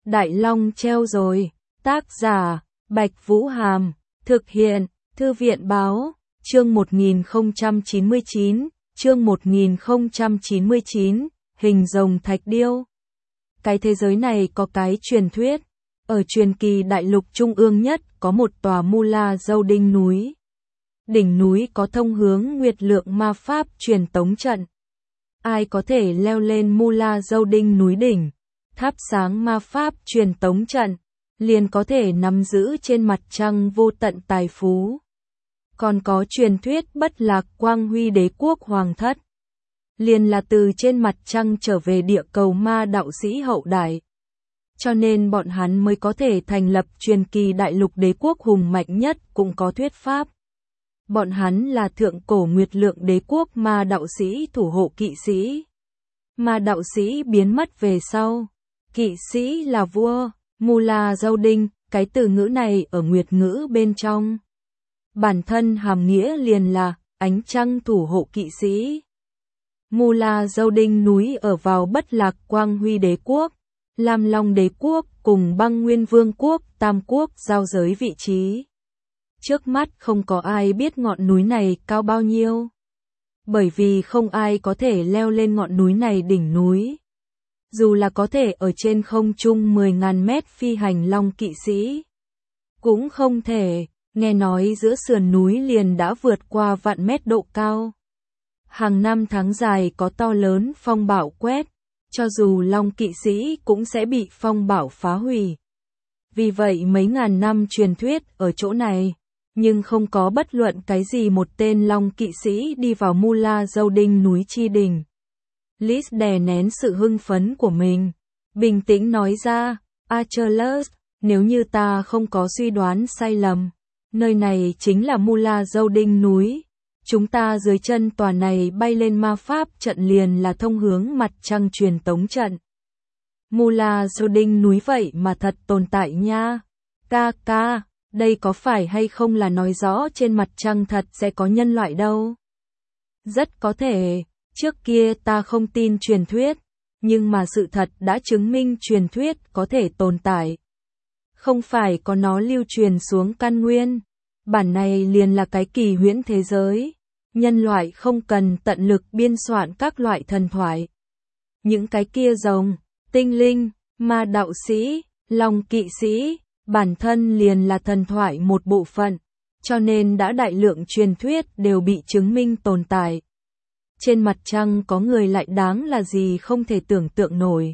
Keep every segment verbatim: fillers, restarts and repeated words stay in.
Đại Long treo rồi. Tác giả, Bạch Vũ Hàm. Thực hiện, Thư viện Báo. Chương một nghìn không trăm chín mươi chín. Chương một nghìn không trăm chín mươi chín. Hình rồng thạch điêu. Cái thế giới này có cái truyền thuyết. Ở truyền kỳ đại lục trung ương nhất có một tòa Mula Dâu Đinh núi. Đỉnh núi có thông hướng nguyệt lượng ma pháp truyền tống trận. Ai có thể leo lên Mula Dâu Đinh núi đỉnh, thắp sáng ma pháp truyền tống trận, liền có thể nắm giữ trên mặt trăng vô tận tài phú. Còn có truyền thuyết bất lạc quang huy đế quốc hoàng thất, liền là từ trên mặt trăng trở về địa cầu ma đạo sĩ hậu đại. Cho nên bọn hắn mới có thể thành lập truyền kỳ đại lục đế quốc hùng mạnh nhất cũng có thuyết pháp. Bọn hắn là thượng cổ nguyệt lượng đế quốc ma đạo sĩ thủ hộ kỵ sĩ. Ma đạo sĩ biến mất về sau. Kỵ sĩ là vua, Mula Dâu Đinh, cái từ ngữ này ở nguyệt ngữ bên trong. Bản thân hàm nghĩa liền là ánh trăng thủ hộ kỵ sĩ. Mula Dâu Đinh núi ở vào bất lạc quang huy đế quốc, Lam Long đế quốc cùng băng nguyên vương quốc Tam quốc giao giới vị trí. Trước mắt không có ai biết ngọn núi này cao bao nhiêu. Bởi vì không ai có thể leo lên ngọn núi này đỉnh núi. Dù là có thể ở trên không trung mười nghìn mét phi hành long kỵ sĩ. Cũng không thể, nghe nói giữa sườn núi liền đã vượt qua vạn mét độ cao. Hàng năm tháng dài có to lớn phong bão quét, cho dù long kỵ sĩ cũng sẽ bị phong bão phá hủy. Vì vậy mấy ngàn năm truyền thuyết ở chỗ này, nhưng không có bất luận cái gì một tên long kỵ sĩ đi vào Mula Dâu Đinh núi chi đỉnh. Liz đè nén sự hưng phấn của mình, bình tĩnh nói ra, Achilles, nếu như ta không có suy đoán sai lầm, nơi này chính là Mula Dâu Đinh núi. Chúng ta dưới chân tòa này bay lên ma pháp trận liền là thông hướng mặt trăng truyền tống trận. Mula Dâu Đinh núi vậy mà thật tồn tại nha. Ca ca, đây có phải hay không là nói rõ trên mặt trăng thật sẽ có nhân loại đâu? Rất có thể, trước kia ta không tin truyền thuyết, nhưng mà sự thật đã chứng minh truyền thuyết có thể tồn tại. Không phải có nó lưu truyền xuống căn nguyên, bản này liền là cái kỳ huyễn thế giới. Nhân loại không cần tận lực biên soạn các loại thần thoại. Những cái kia rồng, tinh linh, ma đạo sĩ, long kỵ sĩ, bản thân liền là thần thoại một bộ phận, cho nên đã đại lượng truyền thuyết đều bị chứng minh tồn tại. Trên mặt trăng có người lại đáng là gì không thể tưởng tượng nổi.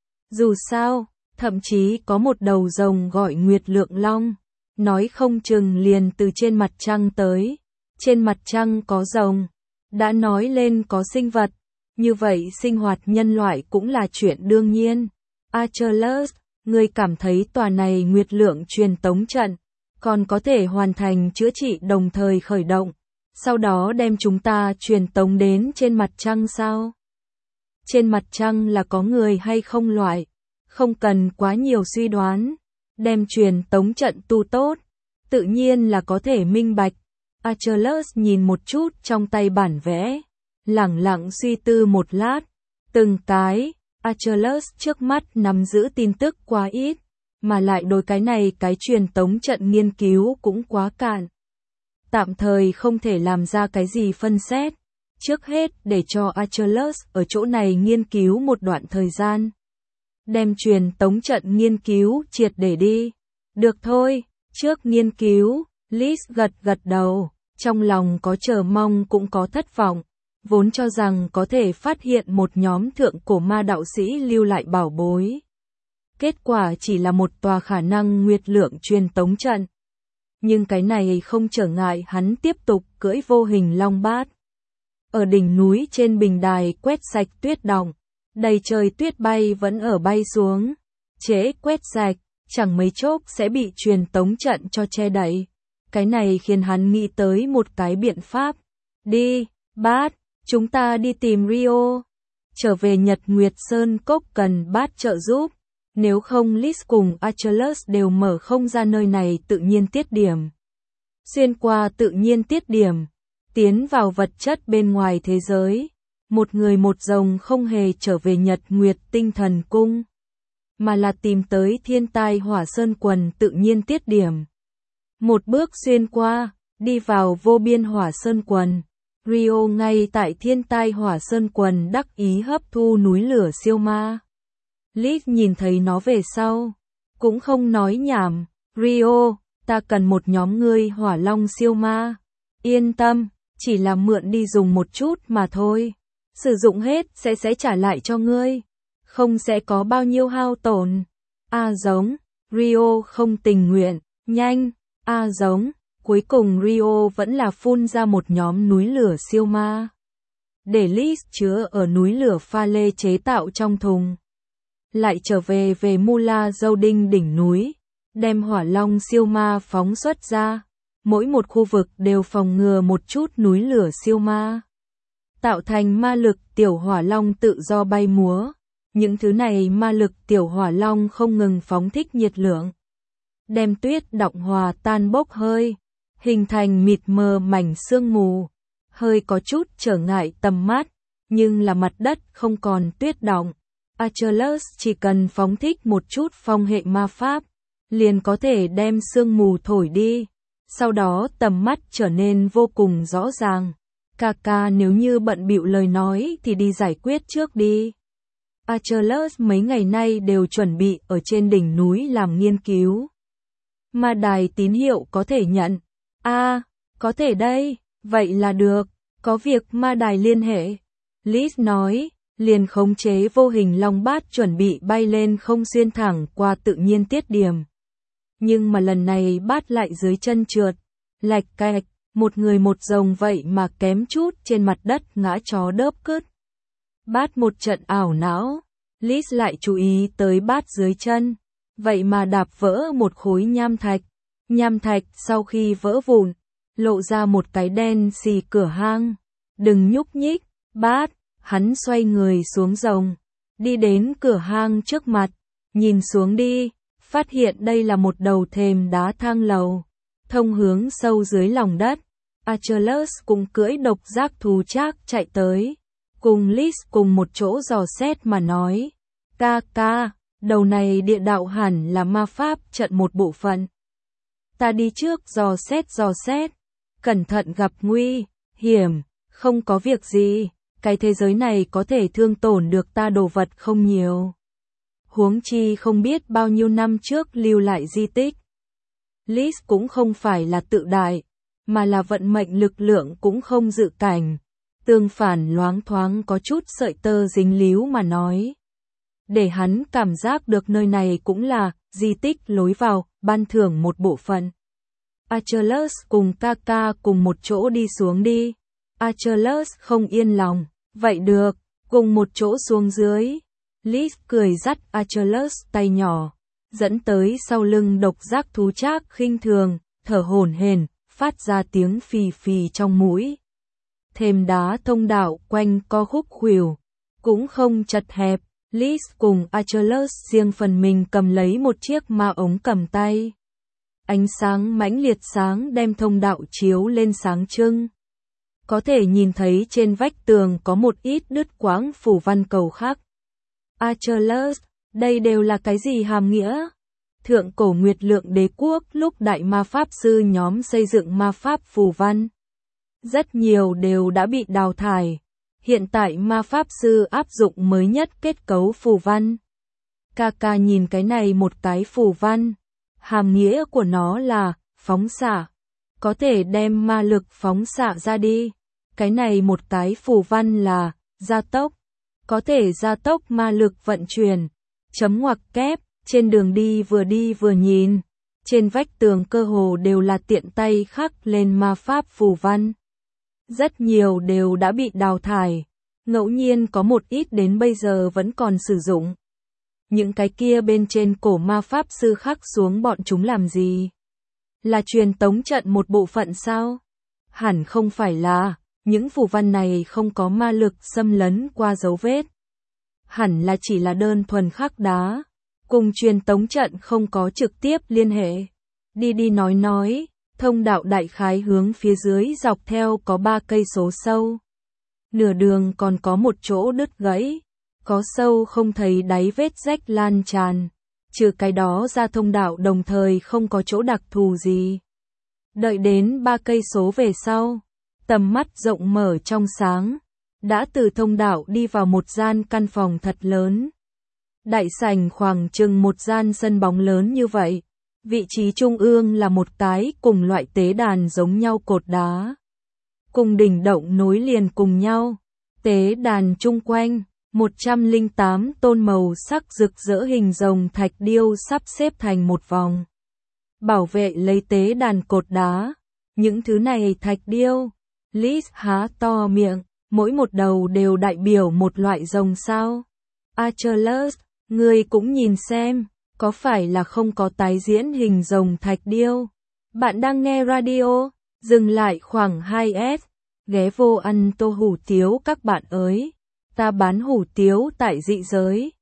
Dù sao, thậm chí có một đầu rồng gọi Nguyệt Lượng Long, nói không chừng liền từ trên mặt trăng tới. Trên mặt trăng có rồng, đã nói lên có sinh vật, như vậy sinh hoạt nhân loại cũng là chuyện đương nhiên. Achilles, ngươi cảm thấy tòa này nguyệt lượng truyền tống trận, còn có thể hoàn thành chữa trị đồng thời khởi động, sau đó đem chúng ta truyền tống đến trên mặt trăng sao? Trên mặt trăng là có người hay không loại, không cần quá nhiều suy đoán, đem truyền tống trận tu tốt, tự nhiên là có thể minh bạch. Achilles nhìn một chút trong tay bản vẽ, lẳng lặng suy tư một lát, từng cái, Achilles trước mắt nắm giữ tin tức quá ít, mà lại đối cái này cái truyền tống trận nghiên cứu cũng quá cạn. Tạm thời không thể làm ra cái gì phân xét, trước hết để cho Achilles ở chỗ này nghiên cứu một đoạn thời gian. Đem truyền tống trận nghiên cứu triệt để đi. Được thôi, trước nghiên cứu. Liz gật gật đầu, trong lòng có chờ mong cũng có thất vọng, vốn cho rằng có thể phát hiện một nhóm thượng cổ ma đạo sĩ lưu lại bảo bối. Kết quả chỉ là một tòa khả năng nguyệt lượng truyền tống trận. Nhưng cái này không trở ngại hắn tiếp tục cưỡi vô hình long bát. Ở đỉnh núi trên bình đài quét sạch tuyết đọng, đầy trời tuyết bay vẫn ở bay xuống, trễ quét sạch, chẳng mấy chốc sẽ bị truyền tống trận cho che đậy. Cái này khiến hắn nghĩ tới một cái biện pháp. Đi, Bát, chúng ta đi tìm Rio. Trở về Nhật Nguyệt Sơn Cốc cần Bát trợ giúp. Nếu không Liz cùng Achilles đều mở không ra nơi này tự nhiên tiết điểm. Xuyên qua tự nhiên tiết điểm, tiến vào vật chất bên ngoài thế giới. Một người một rồng không hề trở về Nhật Nguyệt Tinh Thần Cung. mà là tìm tới thiên tai hỏa sơn quần tự nhiên tiết điểm. Một bước xuyên qua, đi vào vô biên hỏa sơn quần. Rio ngay tại thiên tai hỏa sơn quần đắc ý hấp thu núi lửa siêu ma. Liz nhìn thấy nó về sau, cũng không nói nhảm. Rio, ta cần một nhóm ngươi hỏa long siêu ma. Yên tâm, chỉ là mượn đi dùng một chút mà thôi. Sử dụng hết sẽ sẽ trả lại cho ngươi. Không sẽ có bao nhiêu hao tổn. A giống, Rio không tình nguyện, nhanh, A giống. Cuối cùng Rio vẫn là phun ra một nhóm núi lửa siêu ma. Để Liz chứa ở núi lửa pha lê chế tạo trong thùng. Lại trở về về Mula Dâu Đinh đỉnh núi. Đem hỏa long siêu ma phóng xuất ra. Mỗi một khu vực đều phòng ngừa một chút núi lửa siêu ma. Tạo thành ma lực tiểu hỏa long tự do bay múa. Những thứ này ma lực tiểu hỏa long không ngừng phóng thích nhiệt lượng. Đem tuyết đọng hòa tan bốc hơi. Hình thành mịt mờ mảnh sương mù. Hơi có chút trở ngại tầm mắt. Nhưng là mặt đất không còn tuyết đọng. Achilles chỉ cần phóng thích một chút phong hệ ma pháp. Liền có thể đem sương mù thổi đi. Sau đó tầm mắt trở nên vô cùng rõ ràng. Kaka nếu như bận bịu lời nói thì đi giải quyết trước đi. Achilles mấy ngày nay đều chuẩn bị ở trên đỉnh núi làm nghiên cứu. Ma đài tín hiệu có thể nhận. A, à, có thể đây, vậy là được, có việc ma đài liên hệ. Liz nói, liền khống chế vô hình long bát chuẩn bị bay lên không xuyên thẳng qua tự nhiên tiết điểm. Nhưng mà lần này bát lại dưới chân trượt, lạch cạch, một người một rồng vậy mà kém chút trên mặt đất ngã chó đớp cứt. Bát một trận ảo não, Liz lại chú ý tới bát dưới chân, vậy mà đạp vỡ một khối nham thạch. Nham thạch sau khi vỡ vụn, lộ ra một cái đen xì cửa hang. Đừng nhúc nhích, bát, hắn xoay người xuống rồng, đi đến cửa hang trước mặt, nhìn xuống đi, phát hiện đây là một đầu thềm đá thang lầu, thông hướng sâu dưới lòng đất. Achilles cùng cưỡi độc giác thú trác chạy tới, cùng Liz cùng một chỗ dò xét mà nói, ca ca, đầu này địa đạo hẳn là ma pháp trận một bộ phận. Ta đi trước dò xét dò xét, cẩn thận gặp nguy, hiểm, không có việc gì, cái thế giới này có thể thương tổn được ta đồ vật không nhiều. Huống chi không biết bao nhiêu năm trước lưu lại di tích. Liz cũng không phải là tự đại, mà là vận mệnh lực lượng cũng không dự cảnh. Tương phản loáng thoáng có chút sợi tơ dính líu mà nói. Để hắn cảm giác được nơi này cũng là di tích lối vào, ban thưởng một bộ phận. Achilles cùng Kaka cùng một chỗ đi xuống đi. Achilles không yên lòng, vậy được, cùng một chỗ xuống dưới. Liz cười dắt Achilles tay nhỏ, dẫn tới sau lưng độc giác thú trác khinh thường, thở hổn hển, phát ra tiếng phì phì trong mũi. Thềm đá thông đạo quanh co khúc khuỷu, cũng không chật hẹp. Liz cùng Achilles riêng phần mình cầm lấy một chiếc ma ống cầm tay. Ánh sáng mãnh liệt sáng đem thông đạo chiếu lên sáng trưng. Có thể nhìn thấy trên vách tường có một ít đứt quãng phủ văn cầu khắc. Achilles, đây đều là cái gì hàm nghĩa? Thượng cổ Nguyệt Lượng Đế quốc lúc đại ma pháp sư nhóm xây dựng ma pháp phù văn. Rất nhiều đều đã bị đào thải. Hiện tại ma pháp sư áp dụng mới nhất kết cấu phù văn. Kaka nhìn cái này một cái phù văn. Hàm nghĩa của nó là phóng xạ. Có thể đem ma lực phóng xạ ra đi. Cái này một cái phù văn là gia tốc. Có thể gia tốc ma lực vận chuyển. Chấm ngoặc kép, trên đường đi vừa đi vừa nhìn. Trên vách tường cơ hồ đều là tiện tay khắc lên ma pháp phù văn. Rất nhiều đều đã bị đào thải. Ngẫu nhiên có một ít đến bây giờ vẫn còn sử dụng. Những cái kia bên trên cổ ma pháp sư khắc xuống bọn chúng làm gì? Là truyền tống trận một bộ phận sao? Hẳn không phải là, những phù văn này không có ma lực xâm lấn qua dấu vết. Hẳn là chỉ là đơn thuần khắc đá, cùng truyền tống trận không có trực tiếp liên hệ. Đi đi nói nói, thông đạo đại khái hướng phía dưới dọc theo có ba cây số sâu. Nửa đường còn có một chỗ đứt gãy. có sâu không thấy đáy vết rách lan tràn. Trừ cái đó ra thông đạo đồng thời không có chỗ đặc thù gì. Đợi đến ba cây số về sau, tầm mắt rộng mở trong sáng, đã từ thông đạo đi vào một gian căn phòng thật lớn. Đại sảnh khoảng chừng một gian sân bóng lớn như vậy. Vị trí trung ương là một cái cùng loại tế đàn giống nhau cột đá. Cùng đỉnh động nối liền cùng nhau. Tế đàn chung quanh, một trăm lẻ tám tôn màu sắc rực rỡ hình rồng thạch điêu sắp xếp thành một vòng. Bảo vệ lấy tế đàn cột đá. Những thứ này thạch điêu. Liz há to miệng, mỗi một đầu đều đại biểu một loại rồng sao. Achilles, ngươi cũng nhìn xem, có phải là không có tái diễn hình rồng thạch điêu? Bạn đang nghe radio, dừng lại khoảng hai S, ghé vô ăn tô hủ tiếu các bạn ơi. Ta bán hủ tiếu tại dị giới.